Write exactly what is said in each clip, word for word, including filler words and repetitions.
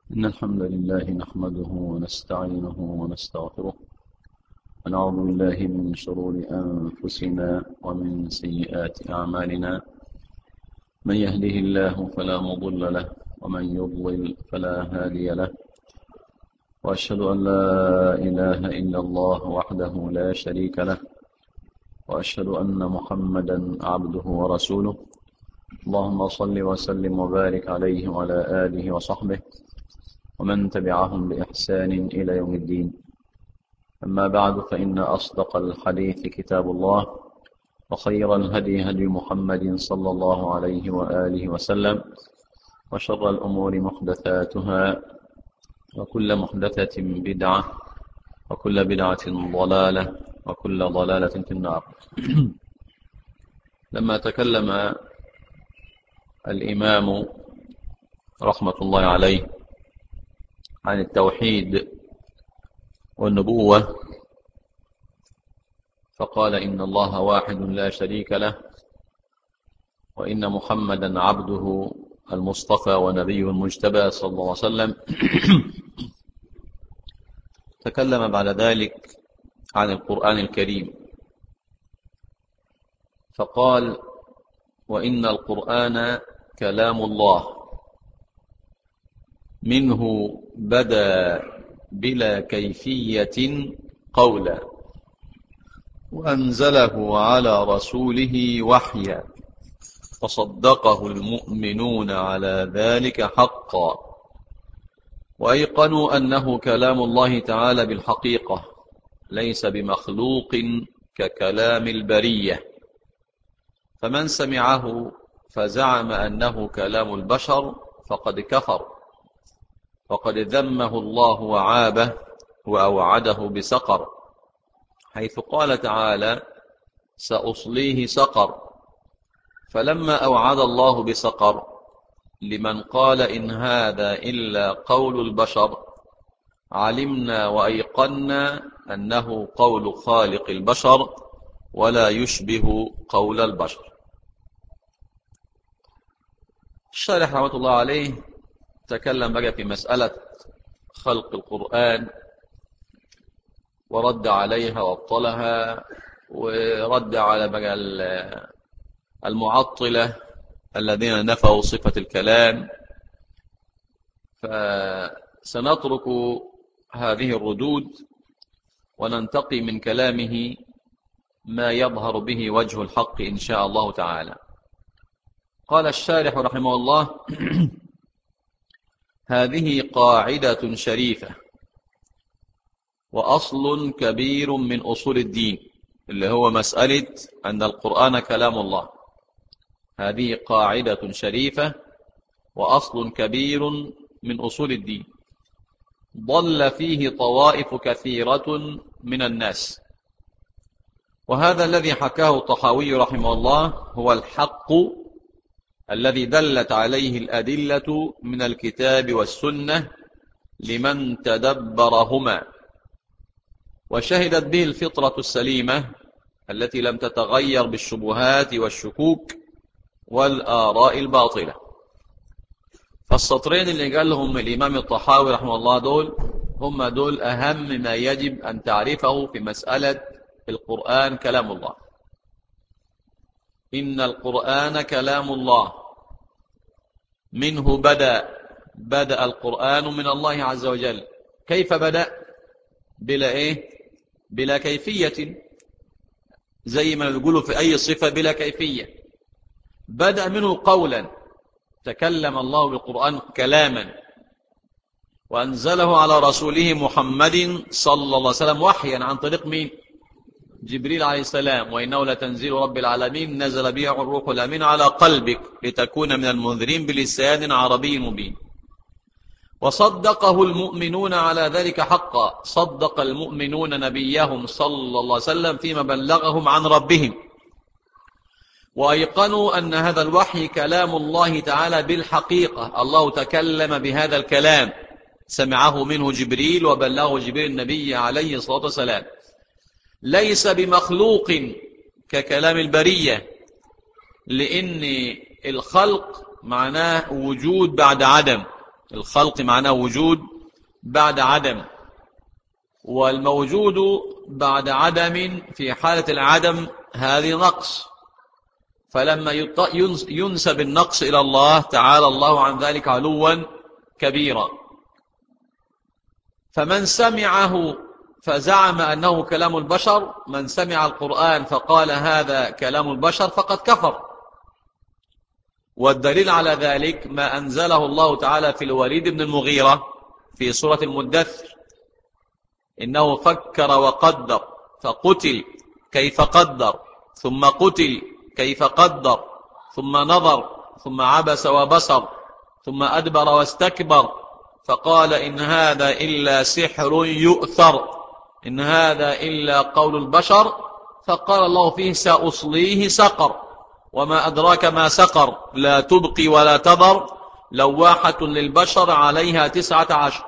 إن الحمد لله نحمده ونستعينه ونستغفره ونعوذ بالله من شرور أنفسنا ومن سيئات أعمالنا. من يهده الله فلا مضل له ومن يضلل فلا هادي له، وأشهد أن لا إله إلا الله وحده لا شريك له، وأشهد أن محمدا عبده ورسوله. اللهم صل وسلم وبارك عليه وعلى آله وصحبه ومن تبعهم بإحسان إلى يوم الدين. أما بعد، فإن أصدق الحديث كتاب الله، وخير الهدي هدي محمد صلى الله عليه وآله وسلم، وشر الأمور محدثاتها، وكل محدثة بدعة، وكل بدعة ضلالة، وكل ضلالة في النار. لما تكلم الإمام رحمة الله عليه عن التوحيد والنبوة فقال: إن الله واحد لا شريك له، وإن محمدا عبده المصطفى ونبيه المجتبى صلى الله عليه وسلم. تكلم بعد ذلك عن القرآن الكريم فقال: وإن القرآن كلام الله، منه بدا بلا كيفية قولا، وأنزله على رسوله وحيا، فصدقه المؤمنون على ذلك حقا، وأيقنوا أنه كلام الله تعالى بالحقيقة، ليس بمخلوق ككلام البرية. فمن سمعه فزعم أنه كلام البشر فقد كفر، وقد ذمه الله وعابه وأوعده بسقر، حيث قال تعالى: سأصليه سقر. فلما أوعد الله بسقر لمن قال إن هذا إلا قول البشر، علمنا وأيقنا أنه قول خالق البشر ولا يشبه قول البشر. الشارح رحمة الله عليه تكلم بقى في مسألة خلق القرآن، ورد عليها وابطلها، ورد على بقى المعطلة الذين نفوا صفة الكلام. فسنترك هذه الردود وننتقي من كلامه ما يظهر به وجه الحق إن شاء الله تعالى. قال الشارح رحمه الله: هذه قاعدة شريفة وأصل كبير من أصول الدين، اللي هو مسألة أن القرآن كلام الله. هذه قاعدة شريفة وأصل كبير من أصول الدين، ضل فيه طوائف كثيرة من الناس، وهذا الذي حكاه الطحاوي رحمه الله هو الحق الذي دلت عليه الأدلة من الكتاب والسنة لمن تدبرهما، وشهدت به الفطرة السليمة التي لم تتغير بالشبهات والشكوك والآراء الباطلة. فالسطرين اللي قالهم الإمام الطحاوي رحمه الله دول هم دول أهم ما يجب أن تعرفه في مسألة القرآن كلام الله. إن القرآن كلام الله، منه بدأ بدأ القرآن من الله عز وجل. كيف بدأ؟ بلا إيه؟ بلا كيفية، زي ما نقوله في أي صفة بلا كيفية. بدأ منه قولا، تكلم الله بالقرآن كلاما، وأنزله على رسوله محمد صلى الله عليه وسلم وحيا عن طريق مين؟ جبريل عليه السلام. وإنه لتنزيل رب العالمين نزل به الروح الأمين على قلبك لتكون من المنذرين بلسان عربي مبين. وصدقه المؤمنون على ذلك حقا، صدق المؤمنون نبيهم صلى الله عليه وسلم فيما بلغهم عن ربهم، وأيقنوا أن هذا الوحي كلام الله تعالى بالحقيقة. الله تكلم بهذا الكلام، سمعه منه جبريل وبلغه جبريل النبي عليه الصلاة والسلام، ليس بمخلوق ككلام البرية، لأن الخلق معناه وجود بعد عدم، الخلق معناه وجود بعد عدم، والموجود بعد عدم في حالة العدم هذه نقص، فلما ينسب النقص إلى الله تعالى الله عن ذلك علوا كبيرا. فمن سمعه فزعم أنه كلام البشر، من سمع القرآن فقال هذا كلام البشر فقد كفر. والدليل على ذلك ما أنزله الله تعالى في الوليد بن المغيرة في سورة المدثر: إنه فكر وقدر فقتل كيف قدر ثم قتل كيف قدر ثم نظر ثم عبس وبصر ثم أدبر واستكبر فقال إن هذا إلا سحر يؤثر، إن هذا إلا قول البشر. فقال الله فيه: سأصليه سقر، وما أدراك ما سقر، لا تبقي ولا تذر، لواحة للبشر عليها تسعة عشر.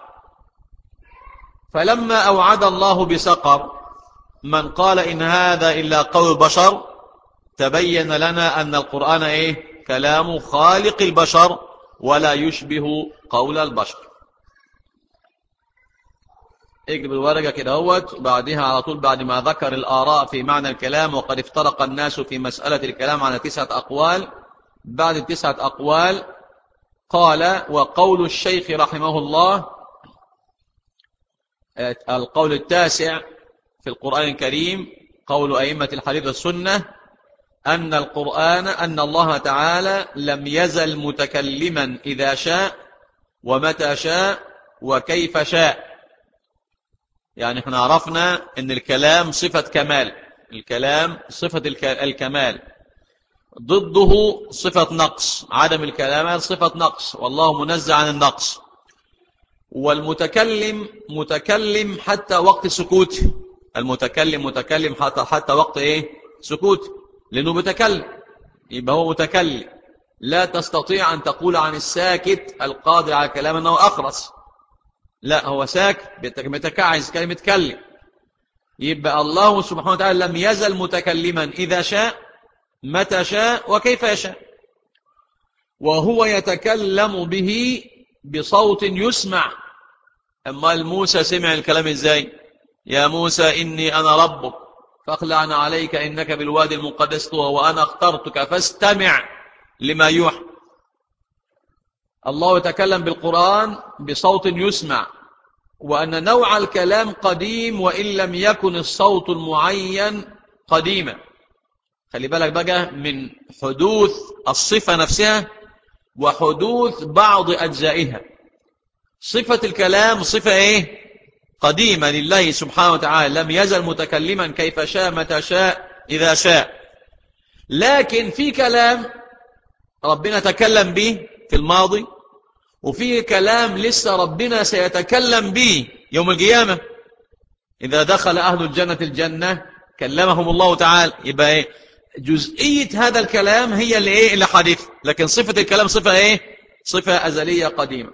فلما أوعد الله بسقر من قال إن هذا إلا قول البشر، تبين لنا أن القرآن إيه؟ كلام خالق البشر ولا يشبه قول البشر. اقلب الورقة كده اهوت، بعدها على طول بعد ما ذكر الآراء في معنى الكلام وقد افترق الناس في مسألة الكلام على تسعة أقوال، بعد التسعة أقوال قال: وقول الشيخ رحمه الله القول التاسع في القرآن الكريم، قول أئمة الحديث والسنة، أن القرآن أن الله تعالى لم يزل متكلما إذا شاء ومتى شاء وكيف شاء. يعني احنا عرفنا أن الكلام صفة كمال، الكلام صفة الكمال، ضده صفة نقص، عدم الكلام صفة نقص، والله منزه عن النقص. والمتكلم متكلم حتى وقت سكوته، المتكلم متكلم حتى حتى وقت ايه؟ سكوته، لأنه متكلم، يبقى هو متكلم. لا تستطيع أن تقول عن الساكت القادر على كلام أنه أخرس، لا، هو ساكت متكعز كلمة متكلم. يبقى الله سبحانه وتعالى لم يزل متكلما إذا شاء متى شاء وكيف يشاء، وهو يتكلم به بصوت يسمع. أما موسى سمع الكلام ازاي؟ يا موسى إني أنا ربك فاخلعنا عليك إنك بالوادي المقدس طوى وأنا اخترتك فاستمع لما يوحى. الله يتكلم بالقرآن بصوت يسمع، وأن نوع الكلام قديم وإن لم يكن الصوت المعين قديما. خلي بالك بقى من حدوث الصفة نفسها وحدوث بعض أجزائها. صفة الكلام صفة إيه؟ قديمة لله سبحانه وتعالى، لم يزل متكلما كيف شاء متى شاء إذا شاء. لكن في كلام ربنا تكلم به في الماضي، وفي كلام لسه ربنا سيتكلم به يوم القيامة إذا دخل أهل الجنة الجنة كلمهم الله تعالى. يبقى إيه؟ جزئية هذا الكلام هي اللي إيه؟ اللي حديث، لكن صفة الكلام صفة إيه؟ صفة أزلية قديمة.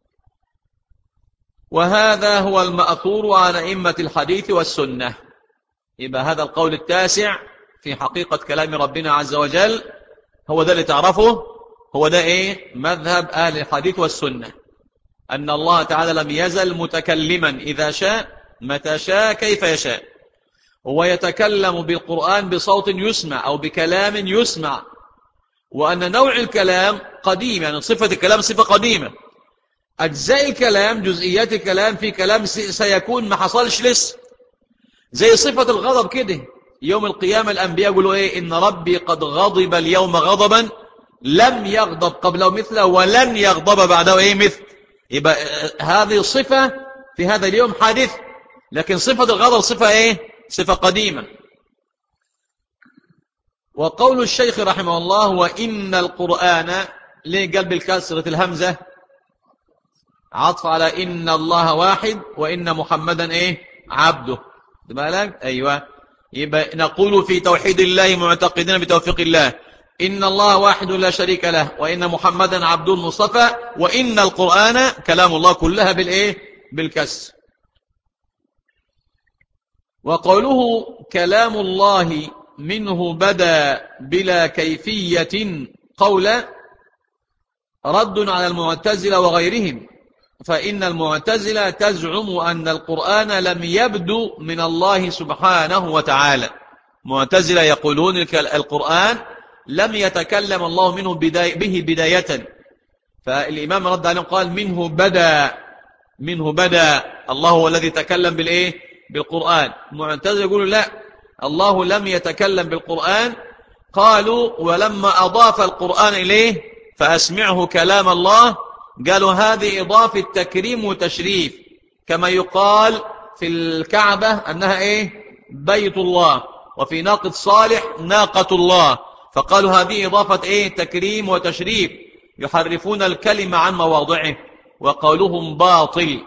وهذا هو المأثور عن أئمة الحديث والسنة. يبقى هذا القول التاسع في حقيقة كلام ربنا عز وجل هو ده اللي تعرفه، هو ده إيه؟ مذهب أهل الحديث والسنة، أن الله تعالى لم يزل متكلما إذا شاء متى شاء كيف يشاء، هو يتكلم بالقرآن بصوت يسمع أو بكلام يسمع، وأن نوع الكلام قديم، يعني صفة الكلام صفة قديمة. أجزاء الكلام جزئيات الكلام في كلام سيكون ما حصلش لسه، زي صفة الغضب كده. يوم القيامة الأنبياء يقولوا إيه؟ إن ربي قد غضب اليوم غضبا لم يغضب قبله مثله ولن يغضب بعده إيه مثل. يبقى هذه صفة في هذا اليوم حادث، لكن صفة الغضب صفة إيه؟ صفة قديمة. وقول الشيخ رحمه الله: وإن القرآن، ليه قلب الكسرة الهمزة؟ عطف على إن الله واحد وإن محمدا إيه؟ عبده. بالك؟ أيوة. يبقى نقول في توحيد الله معتقدين بتوفيق الله إن الله واحد لا شريك له وإن محمدا عبد المصطفى وإن القرآن كلام الله، كلها بالإيه؟ بالكسر. وقوله كلام الله منه بدا بلا كيفية قولا رد على المعتزلة وغيرهم، فإن المعتزلة تزعم أن القرآن لم يبدو من الله سبحانه وتعالى. معتزلة يقولون القرآن لم يتكلم الله منه بداية به بداية، فالإمام رد عليهم قال منه بدأ، منه بدأ، الله هو الذي تكلم بالإيه؟ بالقرآن. معتزلة يقولوا لا، الله لم يتكلم بالقرآن. قالوا ولما أضاف القرآن إليه فأسمعه كلام الله، قالوا هذه إضافة تكريم وتشريف، كما يقال في الكعبة أنها إيه؟ بيت الله، وفي ناقة صالح ناقة الله، فقالوا هذه إضافة إيه؟ تكريم وتشريف، يحرفون الكلمة عن مواضعه وقولهم باطل.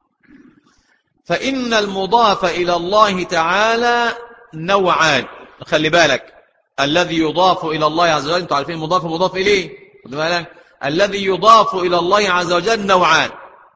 فإن المضاف إلى الله تعالى نوعان، خلي بالك، الذي يضاف إلى الله عز وجل، انتم عارفين المضاف مضاف إليه، خلي بالك، الذي يضاف إلى الله عز وجل نوعان: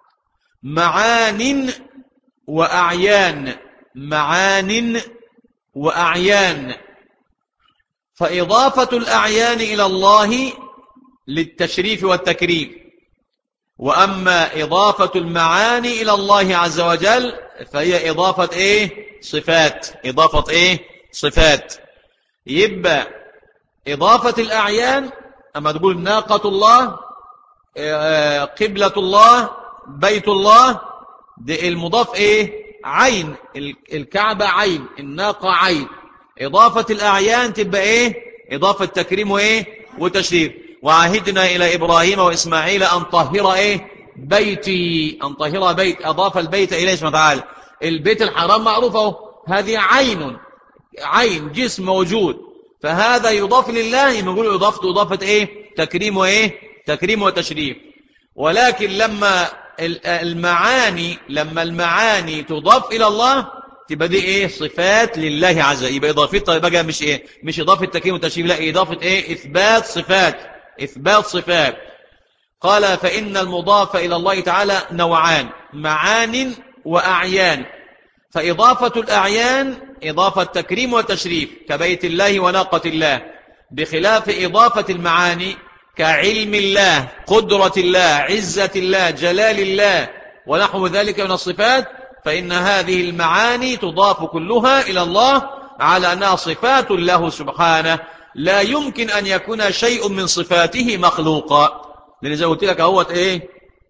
معان وأعيان. معان وأعيان. فإضافة الأعيان إلى الله للتشريف والتكريم، وأما إضافة المعاني إلى الله عز وجل فهي إضافة إيه؟ صفات. إضافة إيه؟ صفات. يبقى إضافة الأعيان، أما تقول ناقة الله، قبلة الله، بيت الله، دي المضاف إيه؟ عين، الكعبة عين، الناقة عين. إضافة الأعيان تبقى إيه؟ إضافة تكريم وإيه؟ وتشريف. وعهدنا إلى إبراهيم وإسماعيل أن طهر إيه؟ بيتي، أن طهر بيت، أضاف البيت إليه سبحانه وتعالى. البيت الحرام معروفه، هذه عين، عين جسم موجود، فهذا يضاف لله، يقول إضافته إضافة إيه؟ تكريم وإيه؟ تكريم وتشريف. ولكن لما المعاني لما المعاني تضاف إلى الله تبقى دي إيه؟ صفات لله عز وجل، يبقى إضافتها بقى مش إيه؟ مش إضافة تكريم وتشريف، لا، إضافة إيه؟ إثبات صفات، إثبات صفات. قال فإن المضاف إلى الله تعالى نوعان: معان وأعيان. فإضافة الأعيان إضافة تكريم وتشريف كبيت الله وناقة الله، بخلاف إضافة المعاني كعلم الله، قدرة الله، عزة الله، جلال الله ونحو ذلك من الصفات، فإن هذه المعاني تضاف كلها إلى الله على أنها صفات له سبحانه، لا يمكن أن يكون شيء من صفاته مخلوقا. لأن زي قلت لك اهوت إيه؟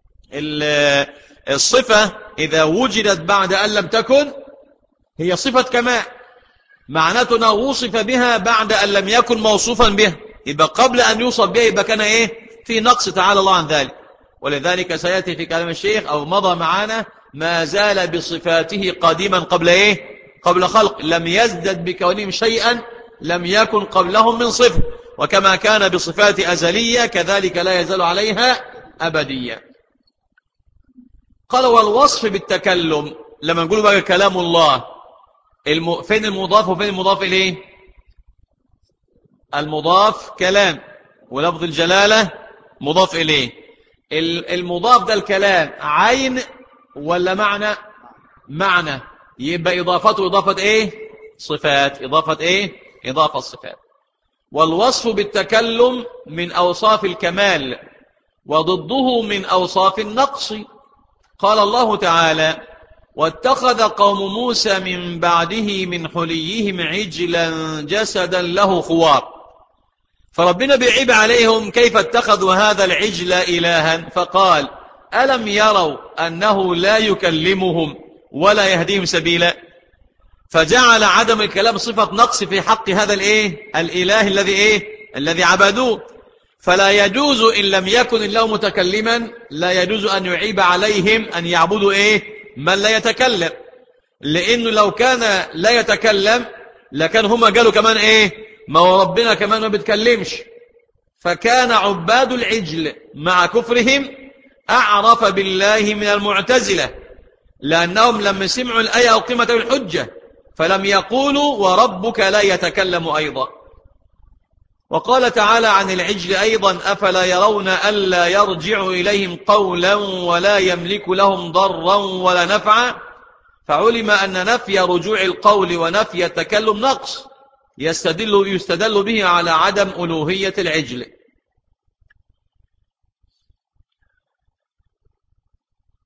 الصفة إذا وجدت بعد أن لم تكن هي صفة كمال، معناته أنه وصف بها بعد أن لم يكن موصوفا بها، يبقى قبل أن يوصف بها يبقى كان إيه؟ في نقص، تعالى الله عن ذلك. ولذلك سيأتي في كلام الشيخ أو مضى معنا ما زال بصفاته قديما قبل إيه؟ قبل خلق، لم يزدد بكونهم شيئا لم يكن قبلهم من صفة، وكما كان بصفات أزلية كذلك لا يزال عليها أبدية. قال والوصف بالتكلم، لما نقول بقى كلام الله، الم... فين المضاف وفين المضاف إليه؟ المضاف كلام، ولفظ الجلالة مضاف إليه. المضاف ده الكلام عين ولا معنى؟ معنى، يبقى إضافته إضافة إيه؟ صفات. إضافة إيه؟ إضافة صفات. والوصف بالتكلم من أوصاف الكمال، وضده من أوصاف النقص. قال الله تعالى واتخذ قوم موسى من بعده من حليهم عجلا جسدا له خوار، فربنا بيعيب عليهم كيف اتخذوا هذا العجل إلها، فقال ألم يروا أنه لا يكلمهم ولا يهديهم سبيلا، فجعل عدم الكلام صفة نقص في حق هذا الإيه؟ الإله الذي إيه؟ الذي عبدوه. فلا يجوز إن لم يكن الله متكلما، لا يجوز أن يعيب عليهم أن يعبدوا إيه؟ من لا يتكلم، لأنه لو كان لا يتكلم لكان هم قالوا كمان إيه؟ ما هو ربنا كمان ما بيتكلمش. فكان عباد العجل مع كفرهم أعرف بالله من المعتزلة، لأنهم لما سمعوا الآية أقيمت الحجة فلم يقولوا وربك لا يتكلم أيضا. وقال تعالى عن العجل أيضا أفلا يرون ألا يرجع إليهم قولا ولا يملك لهم ضرا ولا نفعا، فعلم أن نفي رجوع القول ونفي التكلم نقص يستدل, يستدل به على عدم ألوهية العجل.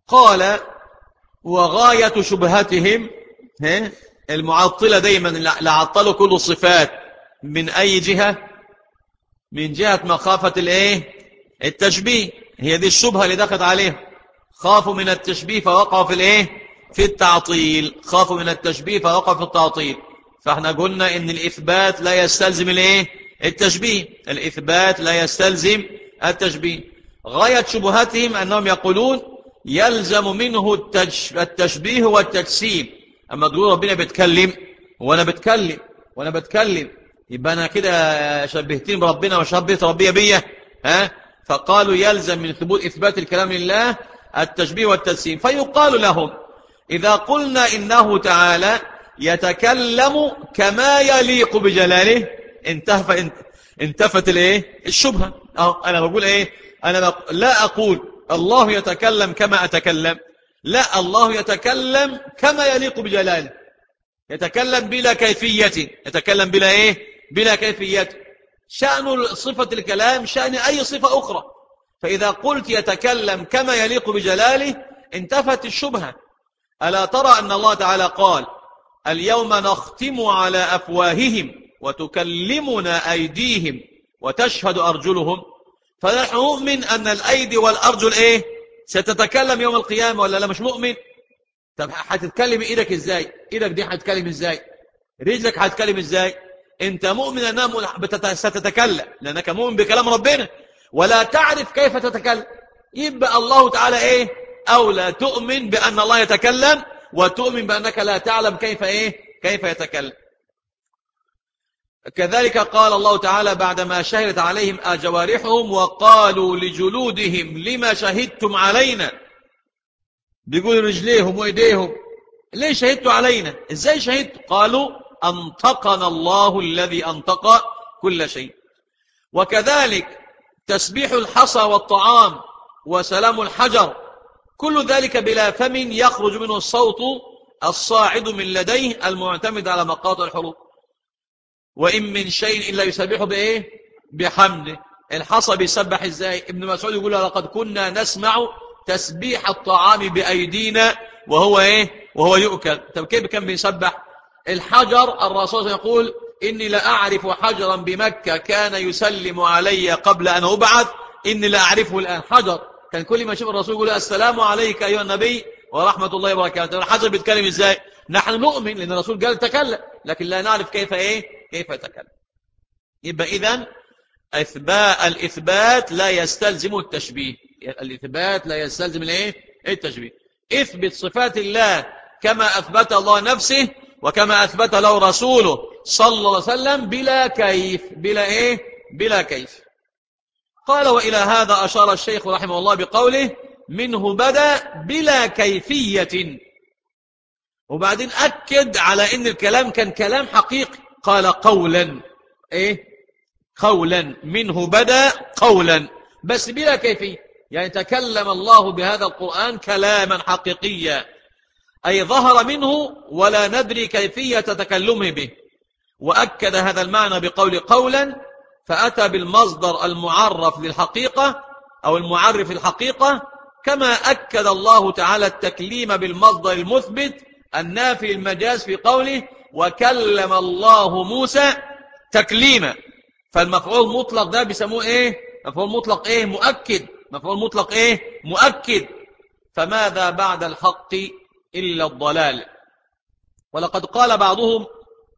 قال وغاية شبهتهم، المعطلة دايما لعطلوا كل الصفات من أي جهة؟ من جهة مخافة الايه؟ التشبيه. هي دي الشبهة اللي دخلت عليهم، خافوا من التشبيه فوقعوا في الايه؟ في التعطيل. خافوا من التشبيه فوقعوا في التعطيل. فاحنا قلنا ان الإثبات لا يستلزم الايه؟ التشبيه. الإثبات لا يستلزم التشبيه. غاية شبهتهم أنهم يقولون يلزم منه التشبيه والتجسيم. أما تقول ربنا بيتكلم وأنا بتكلم وأنا بتكلم يبقى أنا كده شبهتين بربنا وشبهت ربي بيا، ها؟ فقالوا يلزم من ثبوت إثبات الكلام لله التشبيه والتجسيم. فيقال لهم إذا قلنا إنه تعالى يتكلم كما يليق بجلاله انتهى انتفت الايه؟ الشبهه. اه انا بقول ايه؟ انا بقول لا اقول الله يتكلم كما اتكلم، لا، الله يتكلم كما يليق بجلاله، يتكلم بلا كيفيه، يتكلم بلا ايه؟ بلا كيفيه. شأن صفه الكلام شأن اي صفه اخرى. فاذا قلت يتكلم كما يليق بجلاله انتفت الشبهه. الا ترى ان الله تعالى قال اليوم نختم على افواههم وتكلمنا أيديهم وتشهد أرجلهم. فنحن نؤمن أن الأيدي والأرجل إيه؟ ستتكلم يوم القيامة ولا لا؟ مش مؤمن؟ طب هتتكلم إيدك إزاي؟ إيدك دي هتتكلم إزاي؟ رجلك هتتكلم إزاي؟ أنت مؤمن أنها ستتكلم لأنك مؤمن بكلام ربنا ولا تعرف كيف تتكلم. يبقى الله تعالى إيه؟ أو لا تؤمن بأن الله يتكلم وتؤمن بأنك لا تعلم كيف إيه؟ كيف يتكلم. كذلك قال الله تعالى بعدما شهدت عليهم جوارحهم وقالوا لجلودهم لما شهدتم علينا. بيقول رجليهم وإيديهم ليه شهدتوا علينا؟ إزاي شهدتوا؟ قالوا أنطقنا الله الذي أنطق كل شيء. وكذلك تسبيح الحصى والطعام وسلام الحجر كل ذلك بلا فم يخرج منه الصوت الصاعد من لديه المعتمد على مقاطع الحروف. وإن من شيء إلا يسبح بإيه؟ بحمده. الحصى بيسبح إزاي؟ ابن مسعود يقول لقد كنا نسمع تسبيح الطعام بأيدينا وهو إيه؟ وهو يؤكل. طب كيف كان بيسبح؟ الحجر الرسول يقول إني لأعرف حجرا بمكة كان يسلم علي قبل أن أبعث إني لأعرفه الآن. حجر كان كل ما يشوف الرسول يقول السلام عليك أيها النبي ورحمة الله وبركاته. الحجر بيتكلم إزاي؟ نحن نؤمن لأن الرسول قال تكلم لكن لا نعرف كيف إيه؟ كيف يتكلم. يبقى إذن إثبات الإثبات لا يستلزم التشبيه. الإثبات لا يستلزم الإيه؟ التشبيه. اثبت صفات الله كما أثبت الله نفسه وكما أثبت له رسوله صلى الله عليه وسلم بلا كيف. بلا إيه؟ بلا كيف. قال وإلى هذا أشار الشيخ رحمه الله بقوله منه بدأ بلا كيفية. وبعدين أكد على إن الكلام كان كلام حقيقي. قال قولا إيه؟ قولا منه بدأ قولا بس بلا كيفية. يعني تكلم الله بهذا القرآن كلاما حقيقيا أي ظهر منه ولا ندري كيفية تكلمه به. وأكد هذا المعنى بقول قولا فأتى بالمصدر المعرف للحقيقة أو المعرف الحقيقة كما أكد الله تعالى التكليم بالمصدر المثبت النافي المجاز في قوله وكلم الله موسى تكليما. فالمفعول مطلق ده بيسموه ايه؟ مفعول مطلق ايه؟ مؤكد. مفعول مطلق ايه؟ مؤكد. فماذا بعد الحق إلا الضلال. ولقد قال بعضهم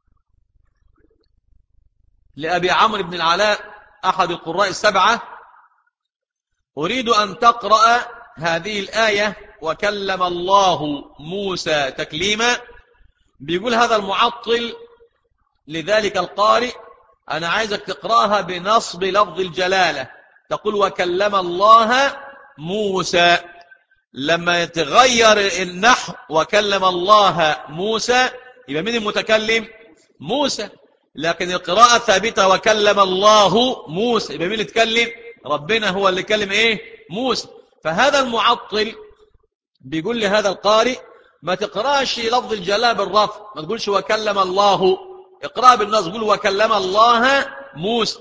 لأبي عمرو بن العلاء أحد القراء السبعة أريد أن تقرأ هذه الآية وكلم الله موسى تكليما. بيقول هذا المعطل لذلك القارئ أنا عايزك تقرأها بنصب لفظ الجلالة تقول وكلم الله موسى. لما يتغير النحو وكلم الله موسى يبقى مين المتكلم؟ موسى. لكن القراءة ثابتة وكلم الله موسى يبقى مين اللي يتكلم؟ ربنا هو اللي يكلم ايه؟ موسى. فهذا المعطل بيقول لهذا القارئ ما تقراش لفظ الجلالة بالرفع، ما تقولش وكلم الله، اقرأ بالنصب قول وكلم الله موسى.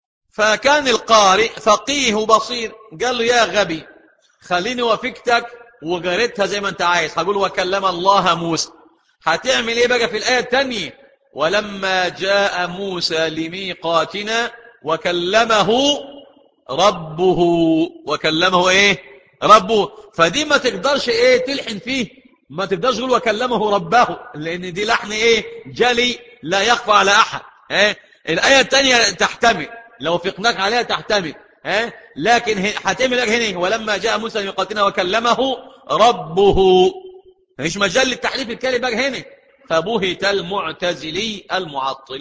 فكان القارئ فقيه بصير قال له يا غبي خليني وفكتك وجريتها زي ما انت عايز، هقول وكلم الله موسى. هتعمل ايه بقى في الآية الثانية؟ ولما جاء موسى لميقاتنا وكلمه ربه. وكلمه ايه؟ ربه. فدي ما تقدرش ايه تلحن فيه، ما تقدرش تقول وكلمه ربه، لان دي لحن ايه؟ جلي لا يخفى على احد. ها؟ الآية الثانية تحتمل، لو فقناك عليها تحتمل، ها؟ لكن هتعمل لك هنا ولما جاء موسى لميقاتنا وكلمه ربه، مش مجال للتحريف الكلمة هنا. فبهت المعتزلي المعطل.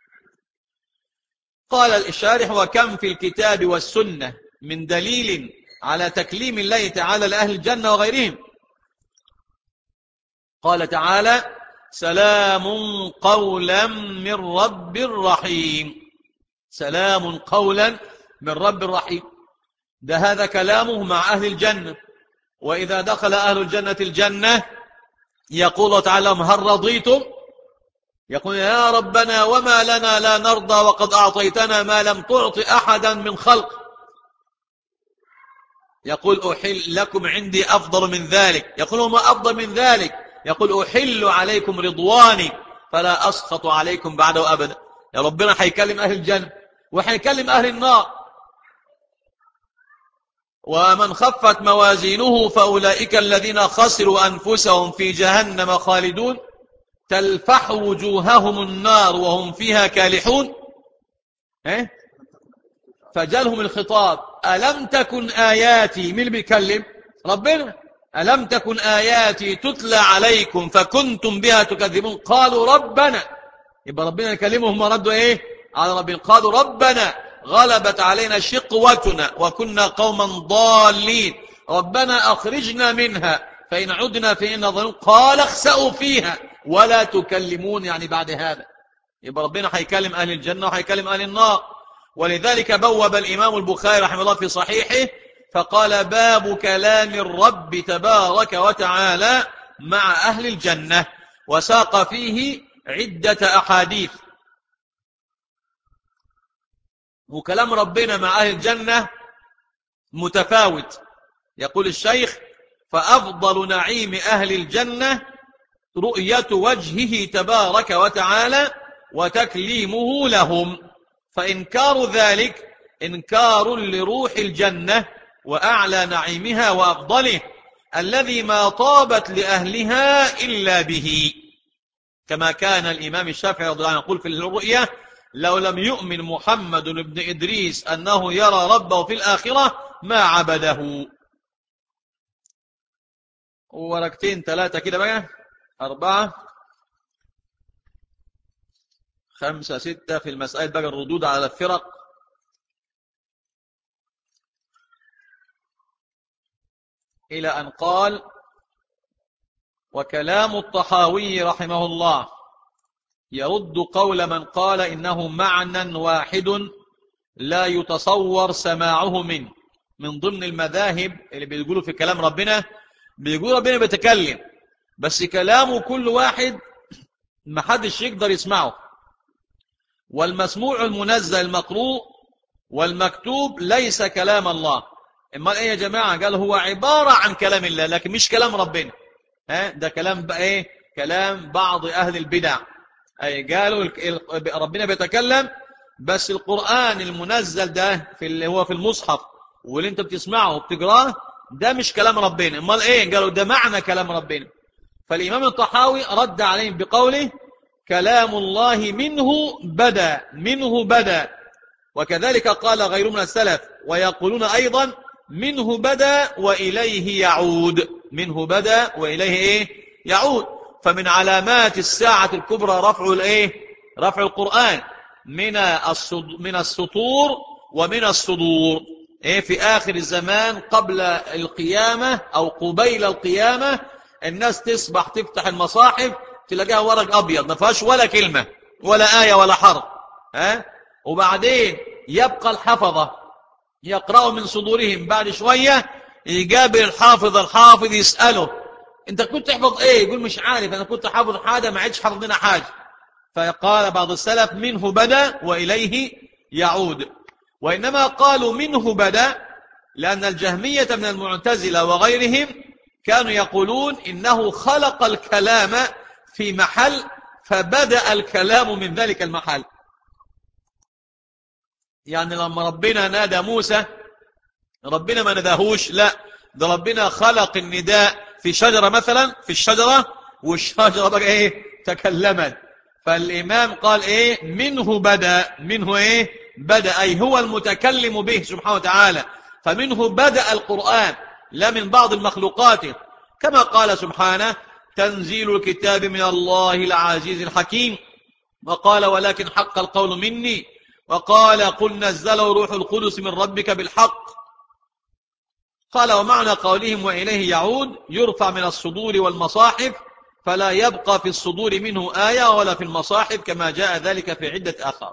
قال الشارح: وكم في الكتاب والسنة من دليل على تكليم الله تعالى لأهل الجنة وغيرهم. قال تعالى: سلام قولا من رب رحيم. سلام قولا من رب رحيم، ده هذا كلامه مع أهل الجنة. وإذا دخل أهل الجنة الجنة يقول تعالى: هل رضيتم؟ يقول: يا ربنا وما لنا لا نرضى وقد أعطيتنا ما لم تعط أحدا من خلق. يقول: أحل لكم عندي أفضل من ذلك. يقول: ما أفضل من ذلك؟ يقول: أحل عليكم رضواني فلا أسخط عليكم بعده أبدا. يا ربنا هيكلم أهل الجنة وهيكلم أهل النار. ومن خفت موازينه فأولئك الذين خسروا أنفسهم في جهنم خالدون تلفح وجوههم النار وهم فيها كالحون. إيه؟ فجالهم الخطاب: ألم تكن آياتي، مين اللي بيكلم؟ ربنا. ألم تكن آياتي تتلى عليكم فكنتم بها تكذبون قالوا ربنا. يبقى ربنا يكلمهم وردوا إيه؟ على ربنا. قالوا ربنا غلبت علينا شقوتنا وكنا قوما ضالين ربنا أخرجنا منها فإن عدنا فإنا ظالمون قال اخسأوا فيها ولا تكلمون. يعني بعد هذا يبقى ربنا هيكلم أهل الجنة وهيكلم أهل النار. ولذلك بوب الإمام البخاري رحمه الله في صحيحه فقال: باب كلام الرب تبارك وتعالى مع أهل الجنة، وساق فيه عدة أحاديث. وكلام ربنا مع أهل الجنة متفاوت. يقول الشيخ: فأفضل نعيم أهل الجنة رؤية وجهه تبارك وتعالى وتكليمه لهم، فإنكار ذلك إنكار لروح الجنة وأعلى نعيمها وأفضله الذي ما طابت لأهلها إلا به. كما كان الإمام الشافعي رضي الله عنه يقول في الرؤية: لو لم يؤمن محمد بن إدريس أنه يرى ربه في الآخرة ما عبده. وركتين ثلاثة كده بقى، أربعة خمسة ستة في المسائل بقى، الردود على الفرق. إلى أن قال: وكلام الطحاوي رحمه الله يرد قول من قال إنه معنى واحد لا يتصور سماعه منه. من ضمن المذاهب اللي بيقولوا في كلام ربنا، بيقول ربنا بيتكلم بس كلامه كل واحد ما حدش يقدر يسمعه، والمسموع المنزل المقروء والمكتوب ليس كلام الله. اما ايه يا جماعة؟ قال هو عبارة عن كلام الله لكن مش كلام ربنا. ها ده كلام بقى ايه؟ كلام بعض اهل البدع. اي قالوا ربنا بيتكلم بس القرآن المنزل ده في اللي هو في المصحف واللي انت بتسمعه وبتقراه ده مش كلام ربنا. امال ايه؟ قالوا ده معنى كلام ربنا. فالامام الطحاوي رد عليهم بقوله: كلام الله منه بدا، منه بدا. وكذلك قال غير من السلف، ويقولون ايضا منه بدا واليه يعود. منه بدا واليه ايه؟ يعود. فمن علامات الساعة الكبرى رفع الايه؟ رفع القرآن من من السطور ومن الصدور. ايه في اخر الزمان قبل القيامة او قبيل القيامة الناس تصبح تفتح المصاحف تلاقيها ورق ابيض ما فيهاش ولا كلمة ولا آية ولا حرف. ها؟ وبعدين يبقى الحفظة يقرأوا من صدورهم. بعد شوية يقابل الحافظ الحافظ يسأله: انت كنت تحفظ ايه؟ يقول مش عارف، انا كنت حافظ حاجة ما عادش حافظ لنا حاجة. فقال بعض السلف: منه بدأ وإليه يعود. وإنما قالوا منه بدأ لأن الجهمية من المعتزلة وغيرهم كانوا يقولون إنه خلق الكلام في محل فبدأ الكلام من ذلك المحل. يعني لما ربنا نادى موسى ربنا ما نداهوش، لا، ده ربنا خلق النداء في شجرة مثلا، في الشجرة، والشجرة بقى ايه تكلمت. فالإمام قال ايه منه بدأ، منه ايه بدأ، أي هو المتكلم به سبحانه وتعالى، فمنه بدأ القرآن لا من بعض المخلوقات، كما قال سبحانه تنزيل الكتاب من الله العزيز الحكيم، وقال ولكن حق القول مني، وقال قل نزله روح القدس من ربك بالحق. قال ومعنى قولهم وإليه يعود يرفع من الصدور والمصاحف، فلا يبقى في الصدور منه آية ولا في المصاحف كما جاء ذلك في عدة آثار.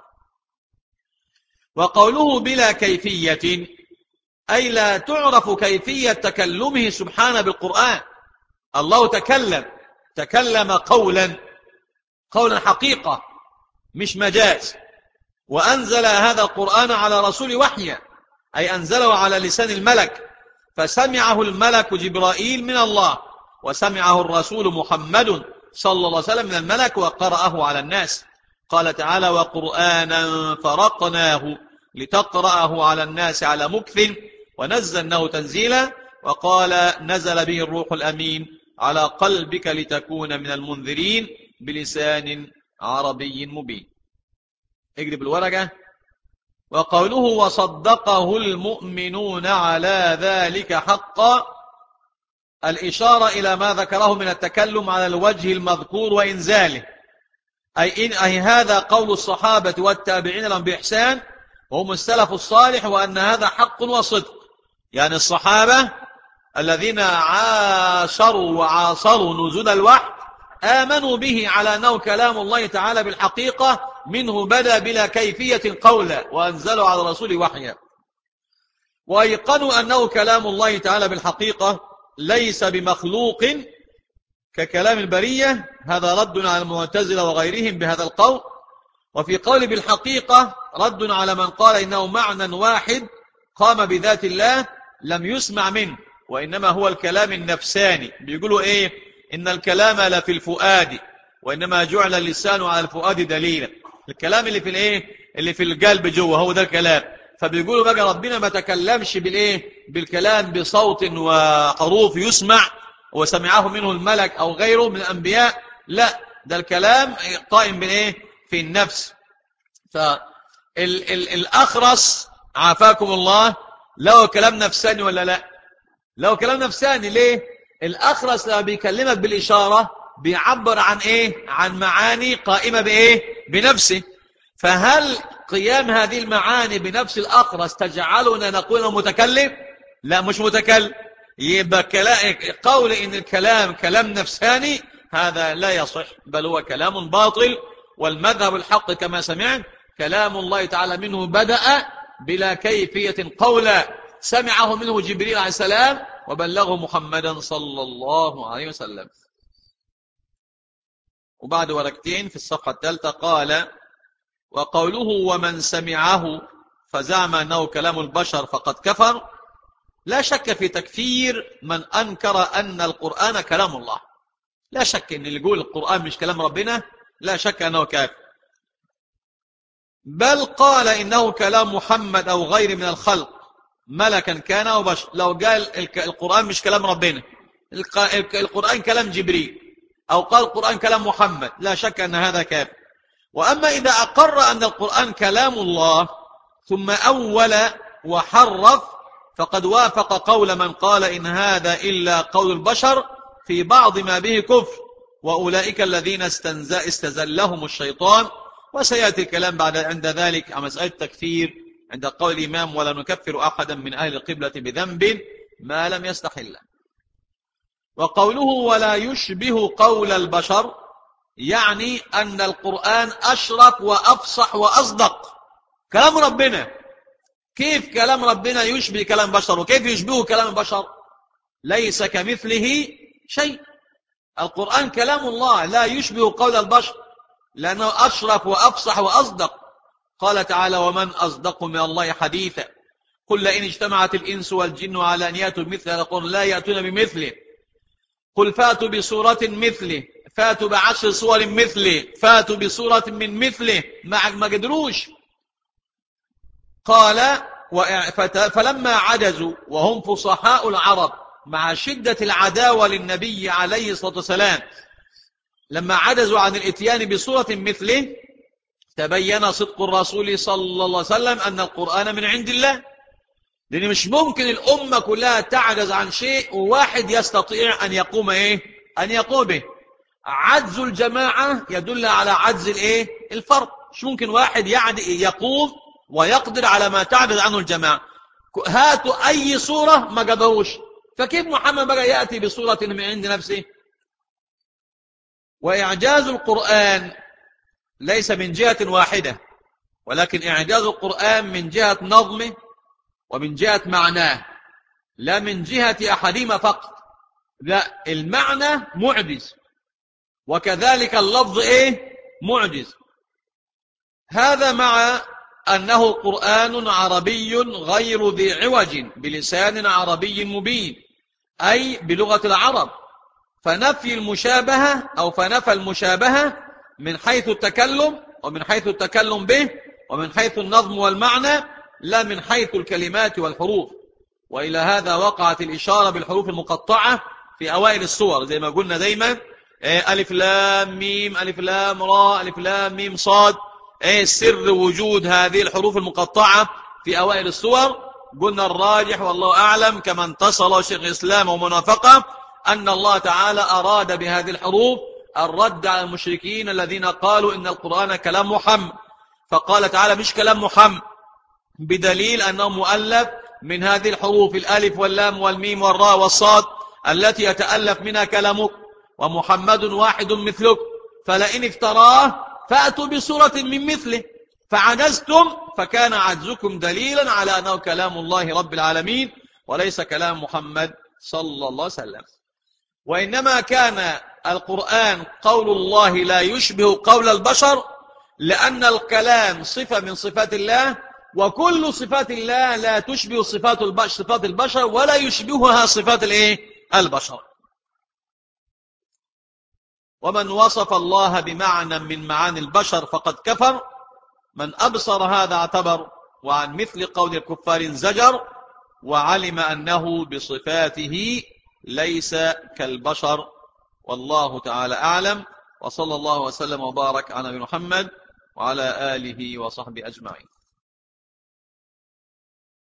وقوله بلا كيفية أي لا تعرف كيفية تكلمه سبحانه بالقرآن. الله تكلم تكلم قولا قولا حقيقة مش مجاز، وأنزل هذا القرآن على رسول وحيا، أي أنزله على لسان الملك، فسمعه الملك جبرائيل من الله، وسمعه الرسول محمد صلى الله عليه وسلم من الملك، وقرأه على الناس. قال تعالى وقرآنا فرقناه لتقرأه على الناس على مكث ونزلناه تنزيلا، وقال نزل به الروح الأمين على قلبك لتكون من المنذرين بلسان عربي مبين. اقلب الورقة. وقوله وصدقه المؤمنون على ذلك حقا، الإشارة إلى ما ذكره من التكلم على الوجه المذكور وإنزاله، أي, إن أي هذا قول الصحابة والتابعين لهم بإحسان وهم السلف الصالح، وأن هذا حق وصدق. يعني الصحابة الذين عاشروا وعاصروا نزول الوحي آمنوا به على أنه كلام الله تعالى بالحقيقة، منه بدأ بلا كيفية قولا وأنزلوا على الرسول وحيا، وأيقنوا أنه كلام الله تعالى بالحقيقة ليس بمخلوق ككلام البرية. هذا رد على المعتزلة وغيرهم بهذا القول. وفي قول بالحقيقة رد على من قال إنه معنى واحد قام بذات الله لم يسمع منه، وإنما هو الكلام النفساني. بيقولوا إيه إن الكلام لا في الفؤاد وإنما جعل اللسان على الفؤاد دليلا. الكلام اللي في الإيه اللي في القلب جوه هو ده الكلام. فبيقولوا بقى ربنا ما تكلمش بالإيه بالكلام بصوت وحروف يسمع وسمعه منه الملك أو غيره من الأنبياء، لا، ده الكلام قائم بالإيه في النفس. فالأخرس عافاكم الله له كلام نفساني ولا لا؟ له كلام نفساني. ليه؟ الأخرس لما بيكلمك بالإشارة بيعبر عن إيه؟ عن معاني قائمة بإيه؟ بنفسه. فهل قيام هذه المعاني بنفس الأخرس تجعلنا نقول متكلم؟ لا، مش متكلم. يبقى قول إن الكلام كلام نفساني هذا لا يصح، بل هو كلام باطل. والمذهب الحق كما سمعت كلام الله تعالى منه بدأ بلا كيفية قولا، سمعه منه جبريل عليه السلام وبلغه محمدا صلى الله عليه وسلم. وبعد ورقتين في الصفحة الثالثة قال وقوله ومن سمعه فزعم أنه كلام البشر فقد كفر. لا شك في تكفير من أنكر أن القرآن كلام الله. لا شك أن اللي يقول القرآن مش كلام ربنا لا شك أنه كافر. بل قال إنه كلام محمد أو غير من الخلق ملكا كان أو بشر. لو قال القرآن مش كلام ربنا، القرآن كلام جبريل، أو قال القرآن كلام محمد، لا شك أن هذا كافر. وأما إذا أقر أن القرآن كلام الله ثم أول وحرف فقد وافق قول من قال إن هذا إلا قول البشر في بعض ما به كفر، وأولئك الذين استزلهم الشيطان. وسيأتي الكلام بعد عند ذلك عن مسألة التكفير عند قول الإمام ولا نكفر أحدا من أهل القبلة بذنب ما لم يستحله. وقوله ولا يشبه قول البشر يعني أن القرآن أشرف وأفصح وأصدق. كلام ربنا، كيف كلام ربنا يشبه كلام بشر؟ وكيف يشبه كلام البشر؟ ليس كمثله شيء. القرآن كلام الله لا يشبه قول البشر لأنه أشرف وأفصح وأصدق. قال تعالى ومن أصدق من الله حديثا قل لئن اجتمعت الإنس والجن على أن يأتوا بمثل هذا القرآن لا يأتون بمثله قل فاتوا بسورة مثله، فاتوا بعشر صور مثله، فاتوا بسورة من مثله، ما ما قدروش. قال فلما عجزوا وهم فصحاء العرب مع شدة العداوة للنبي عليه الصلاة والسلام، لما عجزوا عن الاتيان بسورة مثله تبين صدق الرسول صلى الله عليه وسلم أن القرآن من عند الله، لأن مش ممكن الأمة كلها تعجز عن شيء وواحد يستطيع أن يقوم إيه؟ أن يقوم به. عجز الجماعة يدل على عجز الإيه؟ الفرد. مش ممكن واحد يقوم ويقدر على ما تعجز عنه الجماعة. هاتوا أي صورة ما قدروش، فكيف محمد بقى يأتي بصورة من عند نفسه؟ وإعجاز القرآن ليس من جهة واحدة، ولكن إعجاز القرآن من جهة نظمه ومن جهة معناه، لا من جهة أحدهما فقط. لا، المعنى معجز وكذلك اللفظ إيه؟ معجز. هذا مع أنه قرآن عربي غير ذي عوج بلسان عربي مبين، أي بلغة العرب، فنفي المشابهة أو فنفى المشابهة من حيث التكلم ومن حيث التكلم به ومن حيث النظم والمعنى، لا من حيث الكلمات والحروف. وإلى هذا وقعت الإشارة بالحروف المقطعة في أوائل السور، زي ما قلنا دايما ألف لام ميم، ألف لام را، ألف لام ميم صاد. سر وجود هذه الحروف المقطعة في أوائل السور قلنا الراجح والله أعلم كما انتصر شيخ الإسلام ومنافقة أن الله تعالى أراد بهذه الحروف الرد على المشركين الذين قالوا إن القرآن كلام محمد، فقال تعالى مش كلام محمد، بدليل أنه مؤلف من هذه الحروف الألف واللام والميم والراء والصاد التي يتألف منها كلامك، ومحمد واحد مثلك، فلئن افتراه فأتوا بسورة من مثله، فعجزتم فكان عجزكم دليلا على أنه كلام الله رب العالمين وليس كلام محمد صلى الله عليه وسلم. وإنما كان القرآن قول الله لا يشبه قول البشر، لأن الكلام صفة من صفات الله، وكل صفات الله لا تشبه صفات البشر, صفات البشر ولا يشبهها صفات الايه؟ البشر. ومن وصف الله بمعنى من معاني البشر فقد كفر، من أبصر هذا اعتبر، وعن مثل قول الكفار انزجر، وعلم أنه بصفاته ليس كالبشر. والله تعالى أعلم، وصلى الله وسلم وبارك على نبينا محمد وعلى آله وصحبه أجمعين.